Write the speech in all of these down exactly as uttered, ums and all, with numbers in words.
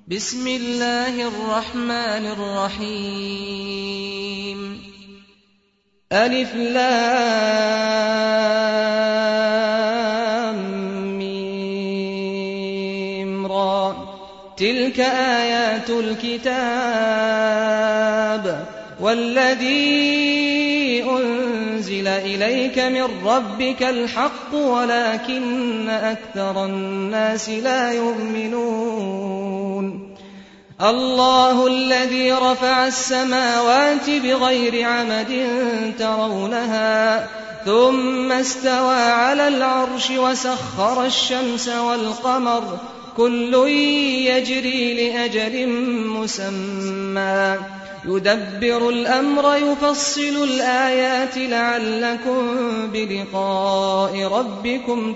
بسم الله الرحمن الرحيم ألف لام ميم را تلك آيات الكتاب والذي أنزل إليك من ربك الحق ولكن أكثر الناس لا يؤمنون الله الذي رفع السماوات بغير عمد ترونها ثم استوى على العرش وسخر الشمس والقمر كل يجري لأجل مسمى يدبر الأمر يفصل الآيات لعلكم بلقاء ربكم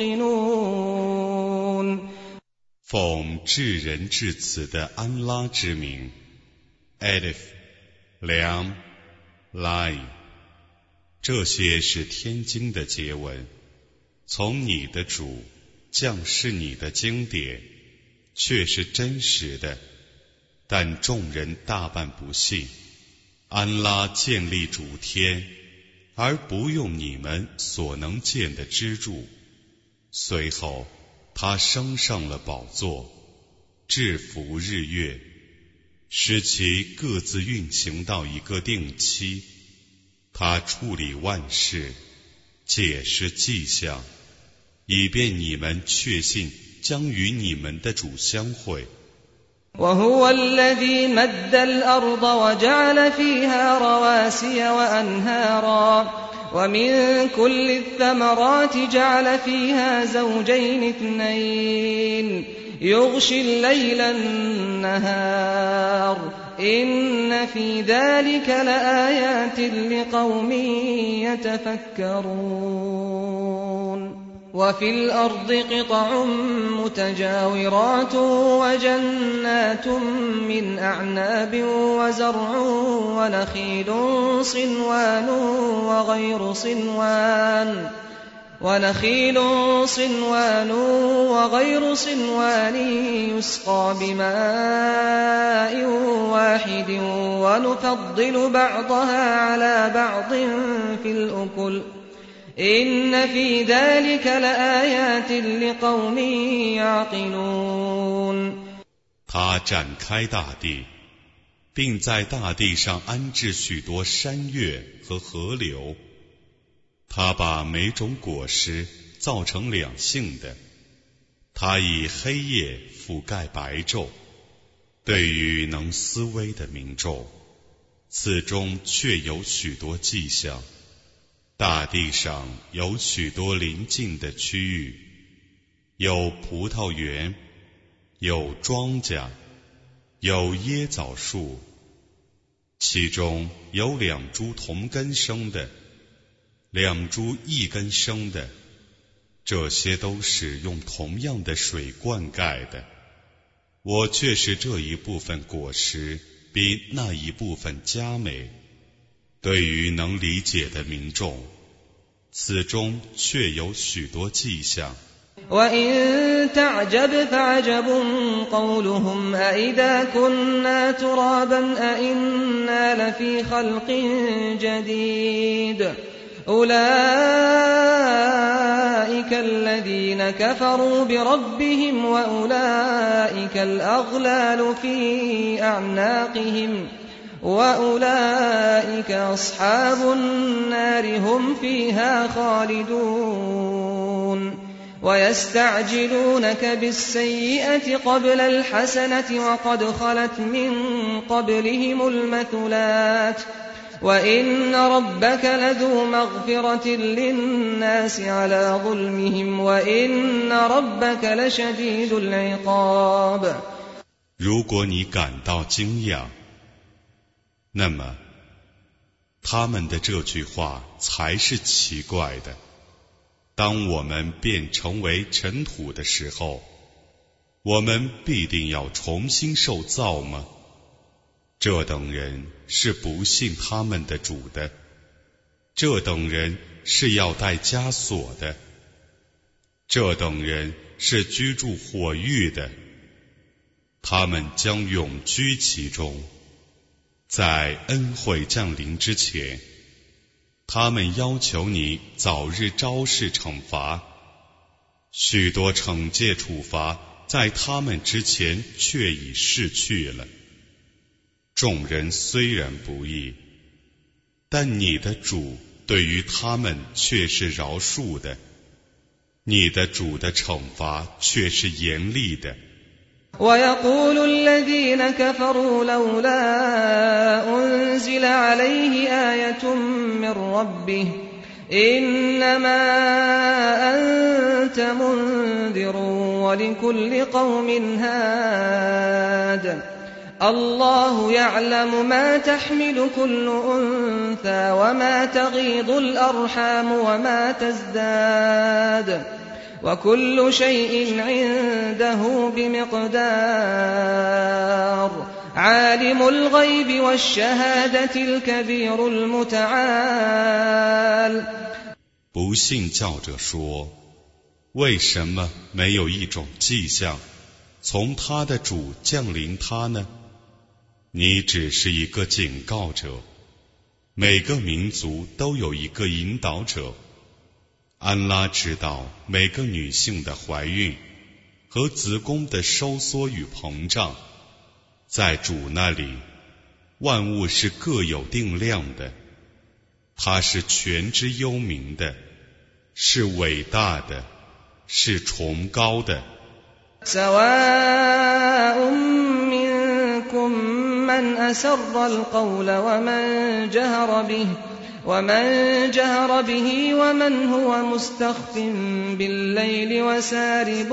توقنون 奉至仁至慈的安拉之名 Alif Lam Lai 这些是天经的结文，从你的主降示你的经典，却是真实的，但众人大半不信。安拉建立主天，而不用你们所能见的支柱，随后他升上了宝座，制服日月，使其各自运行到一个定期。他处理万事，解释迹象，以便你们确信将与你们的主相会。 وهو الذي مد الأرض وجعل فيها رواسي وأنهارا ومن كل الثمرات جعل فيها زوجين اثنين يغشي الليل النهار إن في ذلك لآيات لقوم يتفكرون وفي الأرض قطع متجاورات وجنات من أعناب وزرع ونخيل صنوان وغير صنوان ونخيل صنوان وغير صنوان يسقى بماء واحد ونفضل بعضها على بعض في الأكل إن في ذلك لآيات لقوم يعقلون 他展开大地，并在大地上安置许多山岳和河流。他把每种果实造成两性的，他以黑夜覆盖白昼。对于能思维的民众，此中确有许多迹象。大地上有许多邻近的区域，有葡萄园，有庄稼，有椰枣树，其中有两株同根生的，两株异根生的，这些都是用同样的水灌溉的。我却是这一部分果实比那一部分佳美。对于能理解的民众，此中确有许多迹象。 وَإِن تَعْجَبْ فَعَجَبٌ قَوْلُهُمْ أَإِذَا كُنَّا تُرَابًا أَإِنَّا لَفِي خَلْقٍ جَدِيدٍ أُولَئِكَ الَّذِينَ كَفَرُوا بِرَبِّهِمْ وَأُولَئِكَ الْأَغْلَالُ فِي أَعْنَاقِهِمْ وَأُولَئِكَ أَصْحَابُ النَّارِ هُمْ فِيهَا خَالِدُونَ وَيَسْتَعْجِلُونَكَ بِالسَّيِّئَةِ قَبْلَ الْحَسَنَةِ وَقَدْ خَلَتْ مِن قَبْلِهِمُ الْمَثُلَاتُ وَإِنَّ رَبَّكَ لَذُو مَغْفِرَةٍ لِلنَّاسِ عَلَى ظُلْمِهِمْ وَإِنَّ رَبَّكَ لَشَدِيدُ الْعِقَابِ 如果你感到惊讶，那么他们的这句话才是奇怪的。当我们变成为尘土的时候，我们必定要重新受造吗？这等人是不信他们的主的，这等人是要带枷锁的，这等人是居住火狱的。 他们将永居其中。在恩惠降临之前，他们要求你早日昭示惩罚，许多惩戒处罚在他们之前却已逝去了。众人虽然不义，但你的主对于他们却是饶恕的，你的主的惩罚却是严厉的。 ويقول الذين كفروا لولا أنزل عليه آية من ربه إنما أنت منذر ولكل قوم هاد الله يعلم ما تحمل كل أنثى وما تغيض الأرحام وما تزداد وكل شيء عنده بمقدار عالم الغيب والشهادة الكبير المتعال。 不信教者说，为什么没有一种迹象从他的主降临他呢？你只是一个警告者，每个民族都有一个引导者。安拉知道每个女性的怀孕和子宫的收缩与膨胀，在主那里，万物是各有定量的，他是全知幽冥的，是伟大的，是崇高的。 سواء منكم من أسر القول ومن جهر به ومن جهر به ومن هو مستخف بالليل وسارب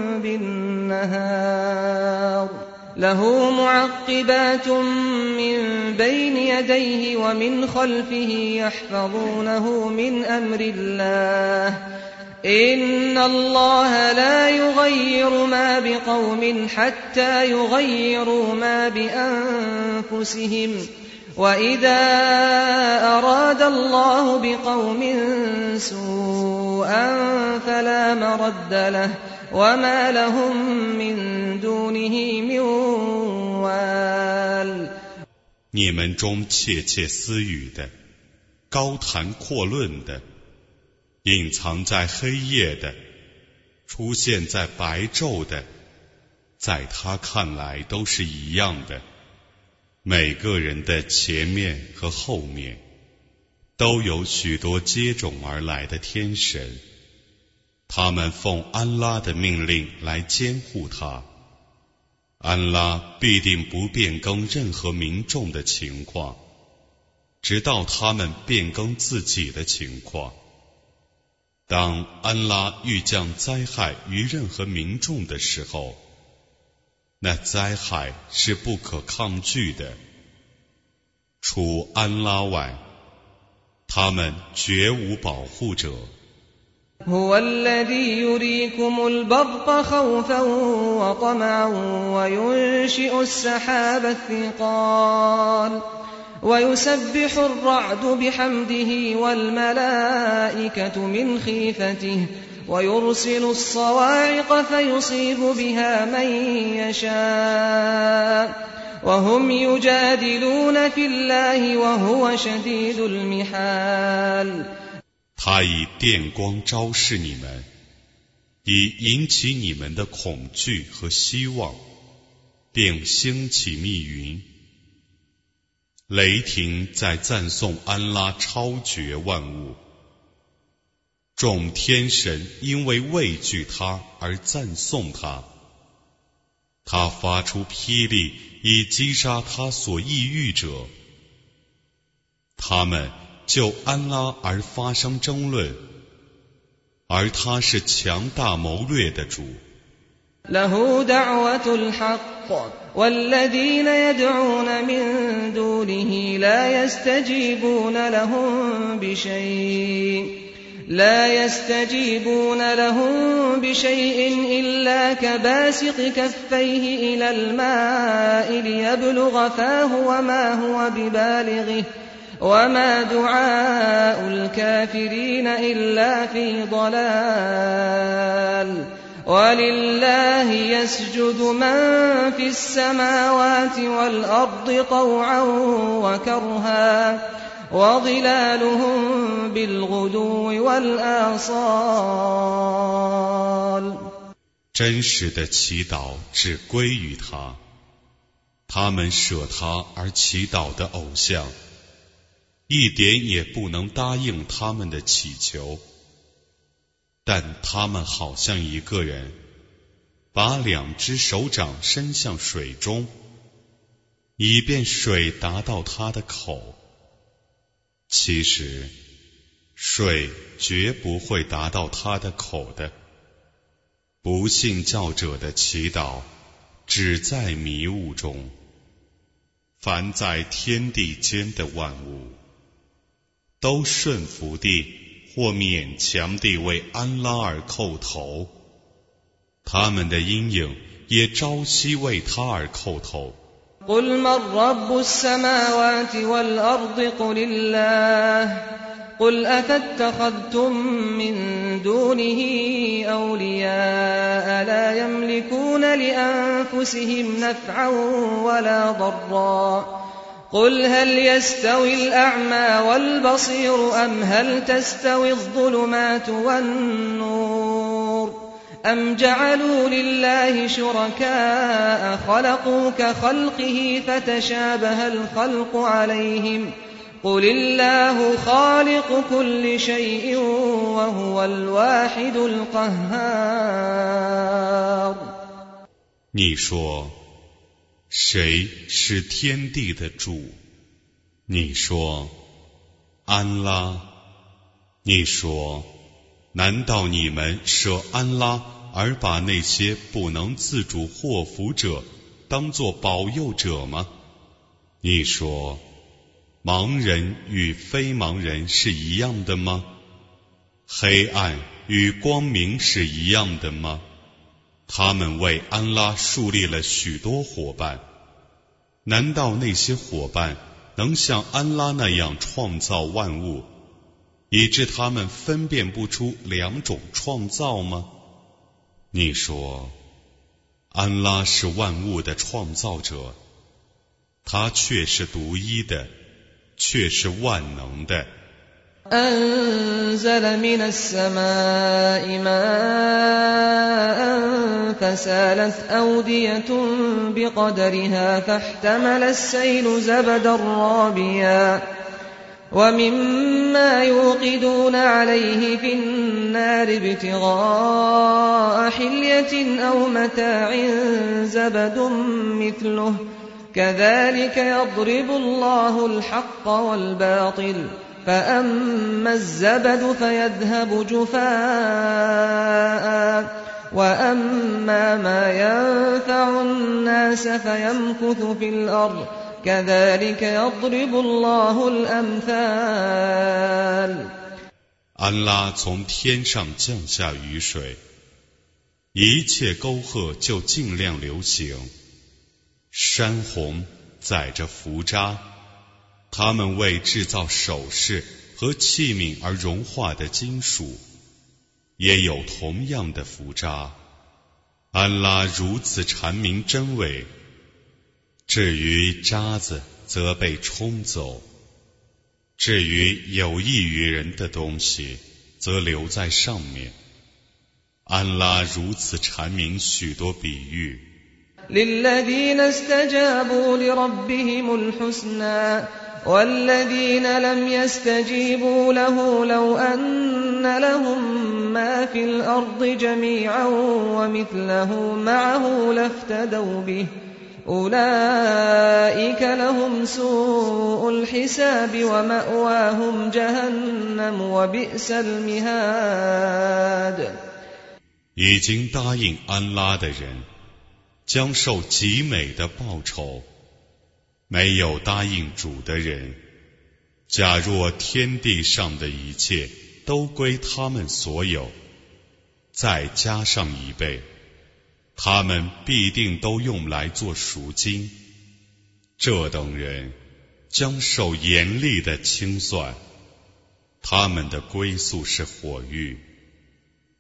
بالنهار له معقبات من بين يديه ومن خلفه يحفظونه من أمر الله إن الله لا يغير ما بقوم حتى يغيروا ما بأنفسهم وإذا أراد الله بقوم سوءا فلا مرد له وما لهم من دونه من وال。 你们中窃窃私语的，高谈阔论的，隐藏在黑夜的，出现在白昼的，在他看来都是一样的。每个人的前面和后面都有许多接踵而来的天神，他们奉安拉的命令来监护他。安拉必定不变更任何民众的情况，直到他们变更自己的情况。当安拉欲降灾害于任何民众的时候，那灾害是不可抗拒的。除安拉外，他们绝无保护者。 هو الذي يريكم البرق خوفا وطمعا وينشئ السحاب الثقال ويسبح الرعد بحمده والملائكة من خيفته ويرسل الصواعق فيصيب بها من يشاء وهم يجادلون في الله وهو شديد المحال。 他以电光昭示你们，以引起你们的恐惧和希望，并兴起密云。雷霆在赞颂安拉超绝万物，众天神因为畏惧他而赞颂他。他发出霹雳以击杀他所抑郁者，他们就安拉而发生争论，而他是强大谋略的主。 له دعوة الحق والذين يدعون من دونه لا يستجيبون لهم بشيء لا يستجيبون لهم بشيء إلا كباسط كفيه إلى الماء ليبلغ فاه وما هو ببالغه وما دعاء الكافرين إلا في ضلال ولله يسجد من في السماوات والأرض طوعا وكرها وظلالهم بالغدو والآصال。 真实的祈祷只归于他，他们舍他而祈祷的偶像，一点也不能答应他们的祈求，但他们好像一个人把两只手掌伸向水中，以便水达到他的口。其实，水绝不会达到他的口的。不信教者的祈祷只在迷雾中。凡在天地间的万物，都顺服地或勉强地为安拉而叩头，他们的阴影也朝夕为他而叩头。 قل من رب السماوات والأرض قل الله قل أفاتخذتم من دونه أولياء لا يملكون لأنفسهم نفعا ولا ضرا قل هل يستوي الأعمى والبصير أم هل تستوي الظلمات والنور أم جعلوا لله شركاء خلقوا كخلقه فتشابه الخلق عليهم قل الله خالق كل شيء وهو الواحد القهار。 你说，谁是天地的主？你说，安拉。你说，难道你们舍安拉而把那些不能自主祸福者当作保佑者吗？你说，盲人与非盲人是一样的吗？黑暗与光明是一样的吗？他们为安拉树立了许多伙伴，难道那些伙伴能像安拉那样创造万物，以致他们分辨不出两种创造吗？你说，安拉是万物的创造者，他却是独一的，却是万能的。 أنزل من السماء ماء فسالت أودية بقدرها فاحتمل السيل زبدا رابيا ومما يوقدون عليه في النار ابتغاء حلية أو متاع زبد مثله كذلك يضرب الله الحق والباطل فأما الزبد فيذهب جفاء وأما ما ينفع الناس فيمكث في الأرض كذلك يضرب الله الأمثال。 安拉从天上降下雨水，一切沟壑就尽量流行。山洪载着浮渣，他们为制造首饰和器皿而融化的金属，也有同样的浮渣。安拉如此阐明真伪，至于渣子则被冲走，至于有益于人的东西则留在上面。安拉如此阐明许多比喻。 للذين استجابوا لربهم الحسنى والذين لم يستجيبوا له لو أن لهم ما في الأرض جميعا ومثله معه لافتدوا به أولئك لهم سوء الحساب ومأواهم جهنم وبئس المهاد。 已经答应安拉的人将受极美的报酬，没有答应主的人，假若天地上的一切都归他们所有，再加上一倍，他们必定都用来做赎金。这等人将受严厉的清算，他们的归宿是火狱，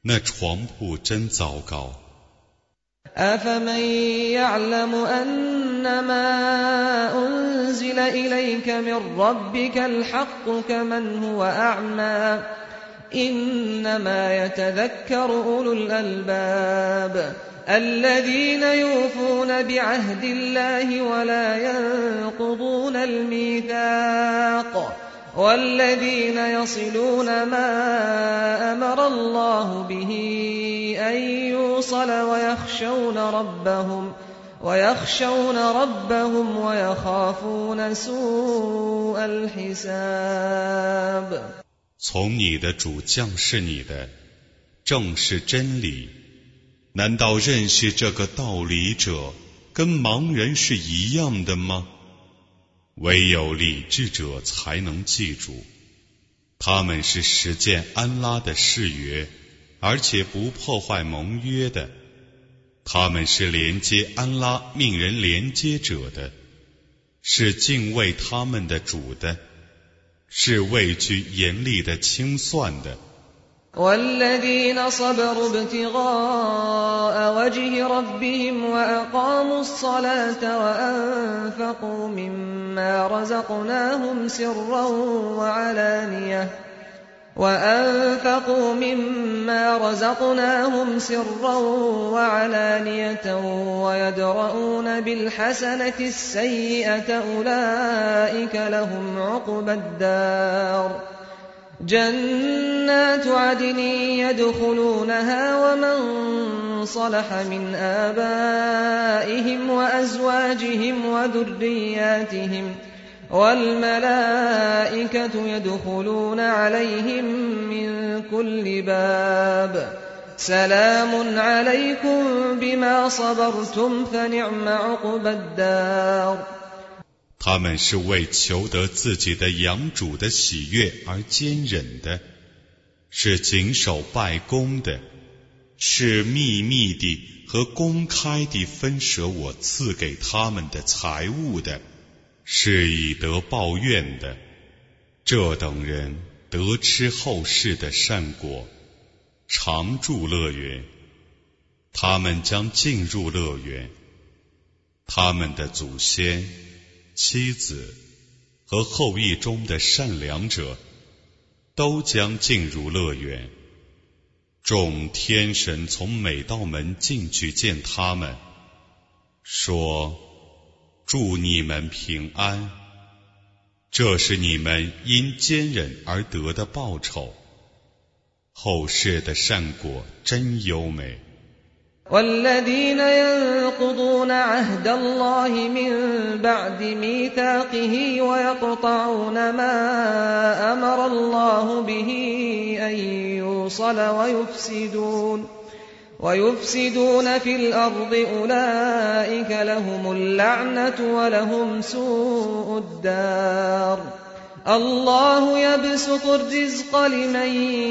那床铺真糟糕。 أفمن يعلم أنما أنزل إليك من ربك الحق كمن هو أعمى إنما يتذكر أولو الألباب الذين يوفون بعهد الله ولا ينقضون الميثاق والذين يصلون ما أمر الله به أن يوصل ويخشون ربهم ويخشون ربهم ويخافون سوء الحساب。 从你的主降示你的，正是真理。难道认识这个道理者跟盲人是一样的吗？唯有理智者才能记住，他们是实践安拉的誓约，而且不破坏盟约的。他们是连接安拉命人连接者的，是敬畏他们的主的，是畏惧严厉的清算的。 والذين صبروا ابتغاء وجه ربهم وأقاموا الصلاة وأنفقوا مما رزقناهم سرا وعلانية وأنفقوا مما رزقناهم سرا وعلانية ويدرؤون بالحسنة السيئة أولئك لهم عقبى الدار جنات عدن يدخلونها ومن صلح من آبائهم وأزواجهم وذرياتهم والملائكة يدخلون عليهم من كل باب سلام عليكم بما صبرتم فنعم عقبى الدار。 他们是为求得自己的养主的喜悦而坚忍的，是谨守拜功的，是秘密地和公开地分舍我赐给他们的财物的，是以德报怨的。这等人得吃后世的善果，常住乐园，他们将进入乐园，他们的祖先妻子和后裔中的善良者都将进入乐园。众天神从每道门进去见他们，说：祝你们平安，这是你们因坚忍而得的报酬，后世的善果真优美。 والذين ينقضون عهد الله من بعد ميثاقه ويقطعون ما أمر الله به أن يوصل ويفسدون ويفسدون في الأرض أولئك لهم اللعنة ولهم سوء الدار الله يبسط الرزق لمن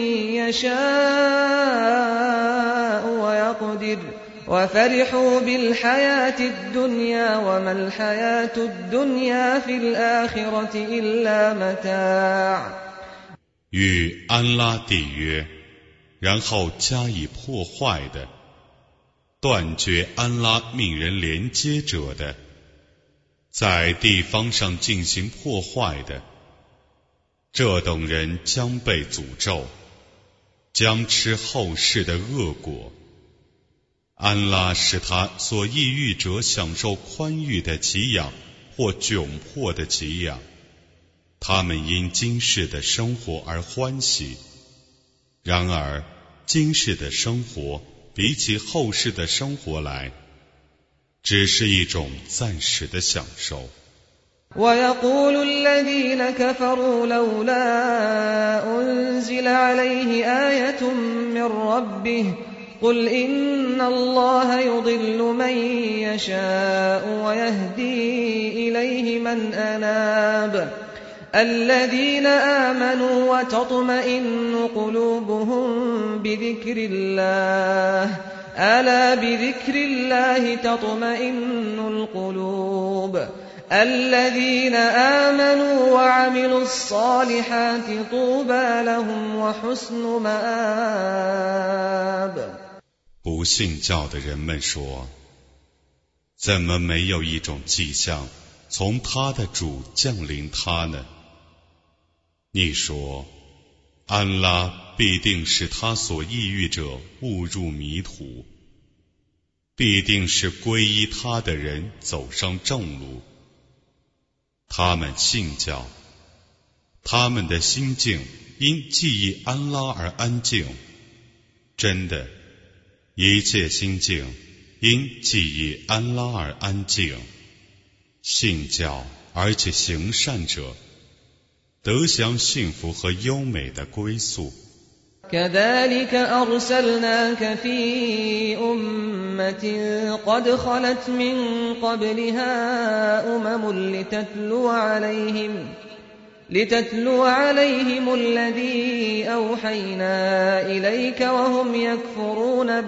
يشاء ويقدر وفرحوا بالحياة الدنيا وما الحياة الدنيا في الآخرة إلا متاع。 与安拉缔约，然后加以破坏的，断绝安拉命人连接者的，在地方上进行破坏的，这等人将被诅咒，将吃后世的恶果。安拉使他所抑郁者享受宽裕的给养或窘迫的给养，他们因今世的生活而欢喜。然而今世的生活比起后世的生活来，只是一种暂时的享受。 ويقول الذين كفروا لولا أنزل عليه آية من ربه قل إن الله يضل من يشاء ويهدي إليه من أناب الذين آمنوا وتطمئن قلوبهم بذكر الله ألا بذكر الله تطمئن القلوب الذين آمنوا وعملوا الصالحات طوبى لهم وحسن مآب。 不信教的人们说，怎么没有一种迹象从他的主降临他呢？你说，安拉必定使他所抑郁者误入迷途，必定是皈依他的人走上正路。他们信教，他们的心境因记忆安拉而安静。真的，一切心境因记忆安拉而安静。信教而且行善者，得享幸福和优美的归宿。 كذلك أرسلناك في أمة قد خلت من قبلها أمم لتتلو عليهم لتتلو عليهم الذي أوحينا إليك وهم يكفرون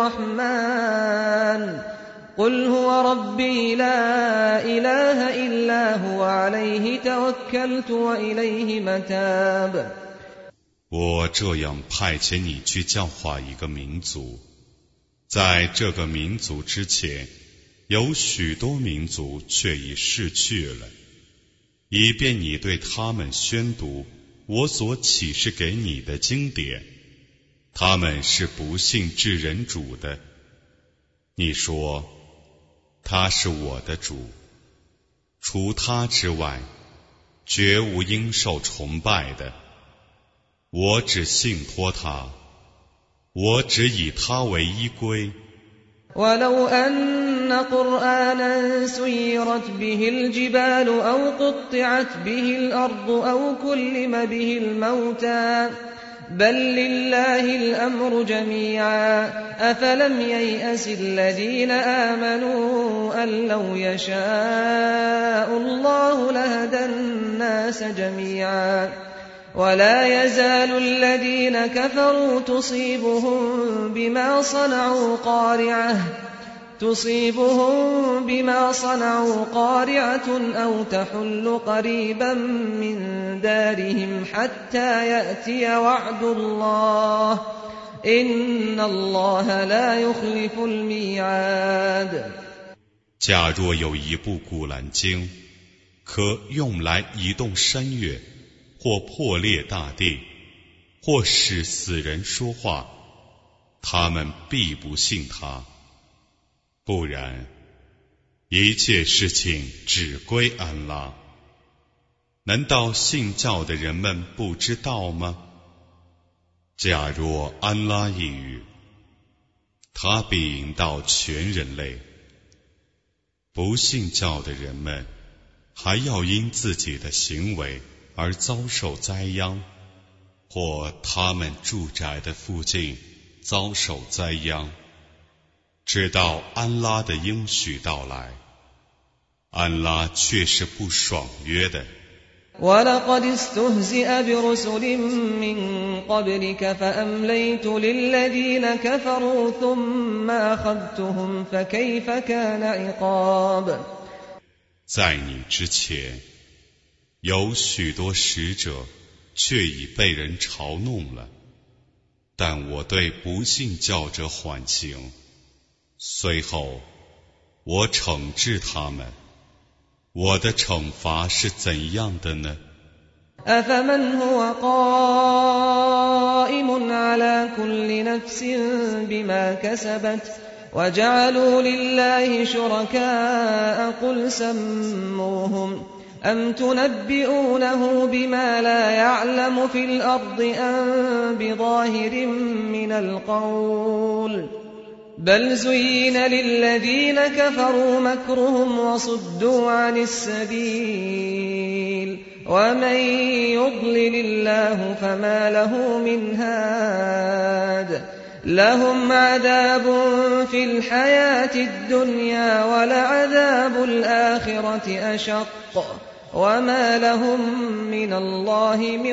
بالرحمن قل هو ربي لا إله إلا هو عليه توكلت وإليه متاب。 我这样派遣你去教化一个民族，在这个民族之前，有许多民族却已逝去了，以便你对他们宣读我所启示给你的经典。他们是不信至人主的。你说，他是我的主，除他之外，绝无应受崇拜的。我只信托他，我只以他为依归。 ولو أن قرآنا سيرت به الجبال أو قطعت به الأرض أو كلم به الموتى بل لله الأمر جميعا أفلم ييأس الذين آمنوا أن لو يشاء الله لهدى الناس جميعا ولا يزال الذين كفروا تصيبهم بما صنعوا قارعة تصيبهم بما صنعوا قارعة أو تحل قريبا من دارهم حتى يأتي وعد الله إن الله لا يخلف الميعاد。 假若有一部古兰经，可用来移动山岳，或破裂大地，或使死人说话，他们必不信他。不然，一切事情只归安拉。难道信教的人们不知道吗？假若安拉一语，他必引导全人类。不信教的人们还要因自己的行为而遭受灾殃，或他们住宅的附近遭受灾殃，直到安拉的应许到来。安拉却是不爽约的。 وَلَقَدِ اسْتُهْزِئَ بِرُسُلٍ مِّن قَبْلِكَ فَأَمْلَيْتُ لِلَّذِينَ كَفَرُوا ثُمَّ أَخَذْتُهُمْ فَكَيْفَ كَانَ عِقَابِ。 在你之前，有许多使者却已被人嘲弄了，但我对不信教者缓刑，随后我惩治他们。我的惩罚是怎样的呢？ أَفَمَنْ هُوَ قَائِمٌ عَلَى كُلِّ نَفْسٍ بِمَا كَسَبَتْ وَجَعَلُوا لِلَّهِ شُرَكَاءَ قُلْ سَمُّوهُمْ أَمْ تُنَبِّئُونَهُ بِمَا لَا يَعْلَمُ فِي الْأَرْضِ أَمْ بِظَاهِرٍ مِّنَ الْقَوْلِ بل زين للذين كفروا مكرهم وصدوا عن السبيل ومن يضلل الله فما له من هاد لهم عذاب في الحياة الدنيا ولعذاب الآخرة أشق وما لهم من الله من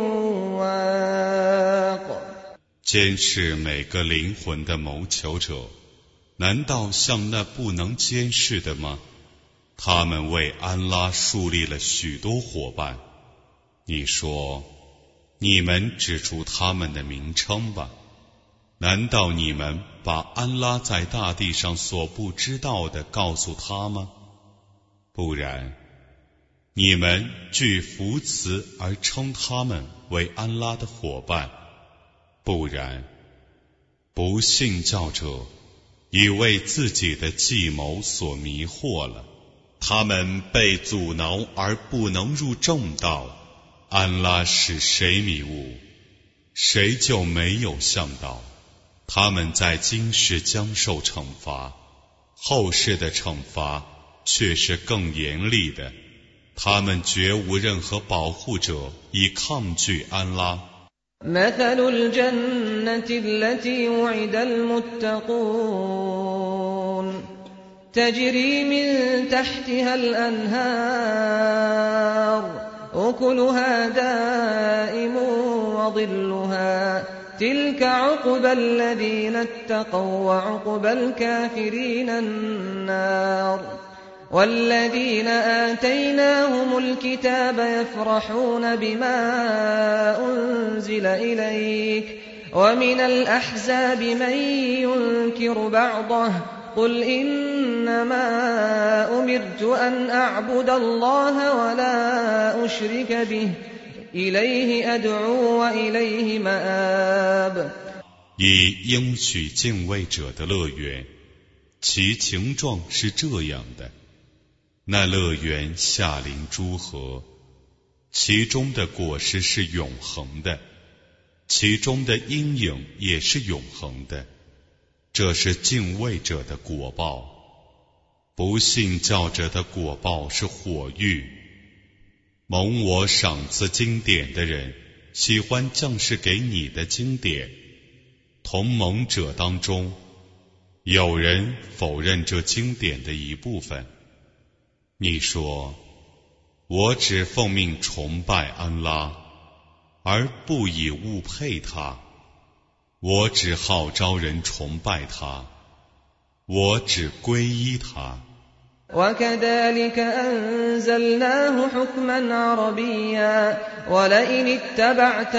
واق。 监视每个灵魂的谋求者，难道像那不能监视的吗？ 他们为安拉树立了许多伙伴。你说，你们指出他们的名称吧。难道你们把安拉在大地上所不知道的告诉他吗？不然，你们据扶持而称他们为安拉的伙伴。不然，不信教者已为自己的计谋所迷惑了。他们被阻挠而不能入正道，安拉使谁迷雾，谁就没有向导。他们在今世将受惩罚，后世的惩罚却是更严厉的。他们绝无任何保护者以抗拒安拉。 مثل الجنة التي وعد المتقون تجري من تحتها الأنهار أكلها دائم وظلها تلك عقبى الذين اتقوا وعقبى الكافرين النار والذين آتيناهم الكتاب يفرحون بما أنزل إليك ومن الأحزاب من ينكر بعضه قل إنما أمرت أن أعبد الله ولا أشرك به إليه أدعو وإليه مآب。 以应许敬畏者的乐园，其情状是这样的：那乐园下临诸河，其中的果实是永恒的，其中的阴影也是永恒的。这是敬畏者的果报。不信教者的果报是火狱。蒙我赏赐经典的人喜欢降世给你的经典，同盟者当中有人否认这经典的一部分。你说，我只奉命崇拜安拉，而不以物配他，我只号召人崇拜他，我只皈依他。 وكذلك أنزلناه حكما عربيا ولئن اتبعت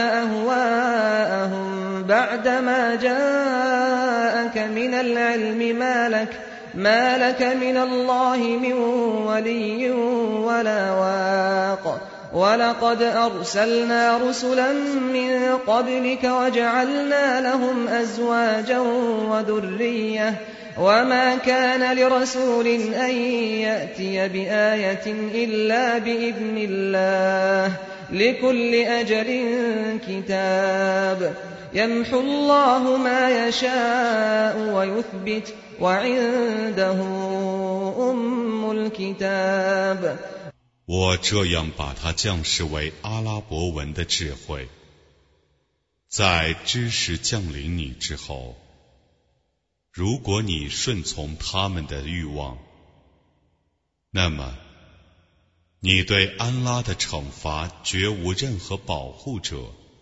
أهواءهم بعدما جاءك من العلم ما لك ما لك من الله من ولي ولا واق ولقد أرسلنا رسلا من قبلك وجعلنا لهم أزواجا وذرية وما كان لرسول أن يأتي بآية إلا بإذن الله لكل أجل كتاب يمحو الله ما يشاء ويثبت وعنده أم الكتاب。 我这样把它降世为阿拉伯文的智慧，在知识降临你之后，如果你顺从他们的欲望，那么你对安拉的惩罚绝无任何保护者，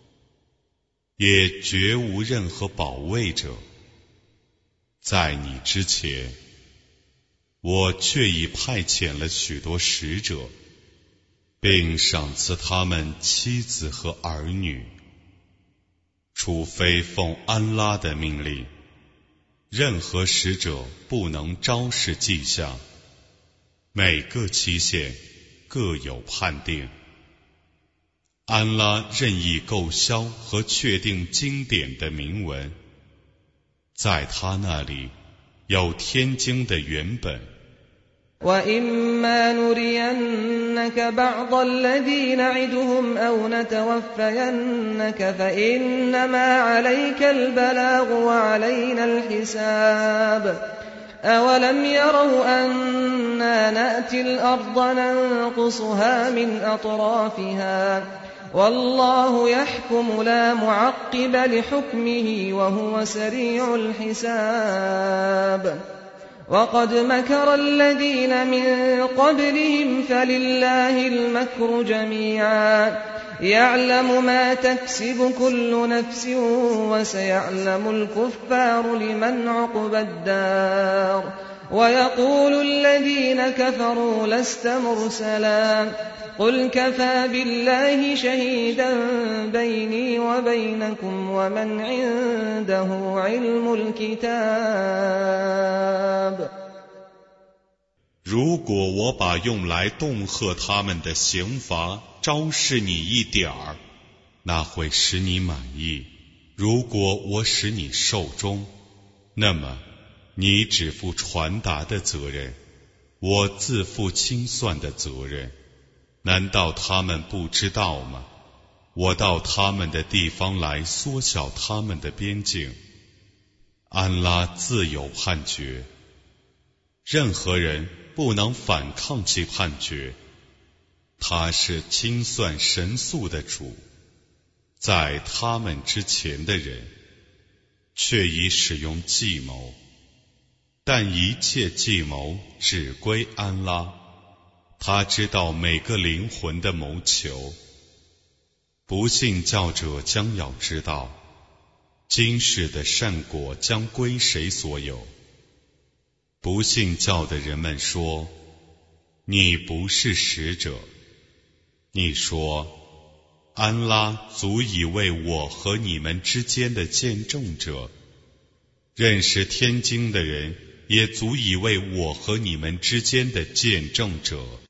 也绝无任何保卫者。在你之前，我却已派遣了许多使者，并赏赐他们妻子和儿女，除非奉安拉的命令，任何使者不能昭示迹象，每个期限各有判定。安拉任意构销和确定经典的铭文，在他那里有天经的原本。 وَإِمَّا نُرِيَنَّكَ بَعْضَ الَّذِي نَعِدُهُمْ أَوْ نَتَوَفَّيَنَّكَ فَإِنَّمَا عَلَيْكَ الْبَلَاغُ وَعَلَيْنَا الْحِسَابُ أَوَلَمْ يَرَوْا أَنَّا نَأْتِي الْأَرْضَ نَنقُصُهَا مِنْ أَطْرَافِهَا وَاللَّهُ يَحْكُمُ لَا مُعَقِّبَ لِحُكْمِهِ وَهُوَ سَرِيعُ الْحِسَابِ وَقَدْ مَكَرَ الَّذِينَ مِنْ قَبْلِهِمْ فَلِلَّهِ الْمَكْرُ جَمِيعًا يَعْلَمُ مَا تَكْسِبُ كُلُّ نَفْسٍ وَسَيَعْلَمُ الْكُفَّارُ لِمَنْ عُقْبَى الدَّارِ ويقول الذين كفروا لست مرسلا قل كفى بالله شهيدا بيني وبينكم ومن عنده علم الكتاب 如果我把用来恫吓他们的刑罚昭示你一点儿，那会使你满意。如果我使你受终，那么你只负传达的责任，我自负清算的责任。难道他们不知道吗？我到他们的地方来缩小他们的边境。安拉自有判决，任何人不能反抗其判决。他是清算神速的主，在他们之前的人却已使用计谋，但一切计谋只归安拉，他知道每个灵魂的谋求。不信教者将要知道，今世的善果将归谁所有。不信教的人们说，你不是使者。你说，安拉足以为我和你们之间的见证者，认识天经的人也足以为我和你们之间的见证者。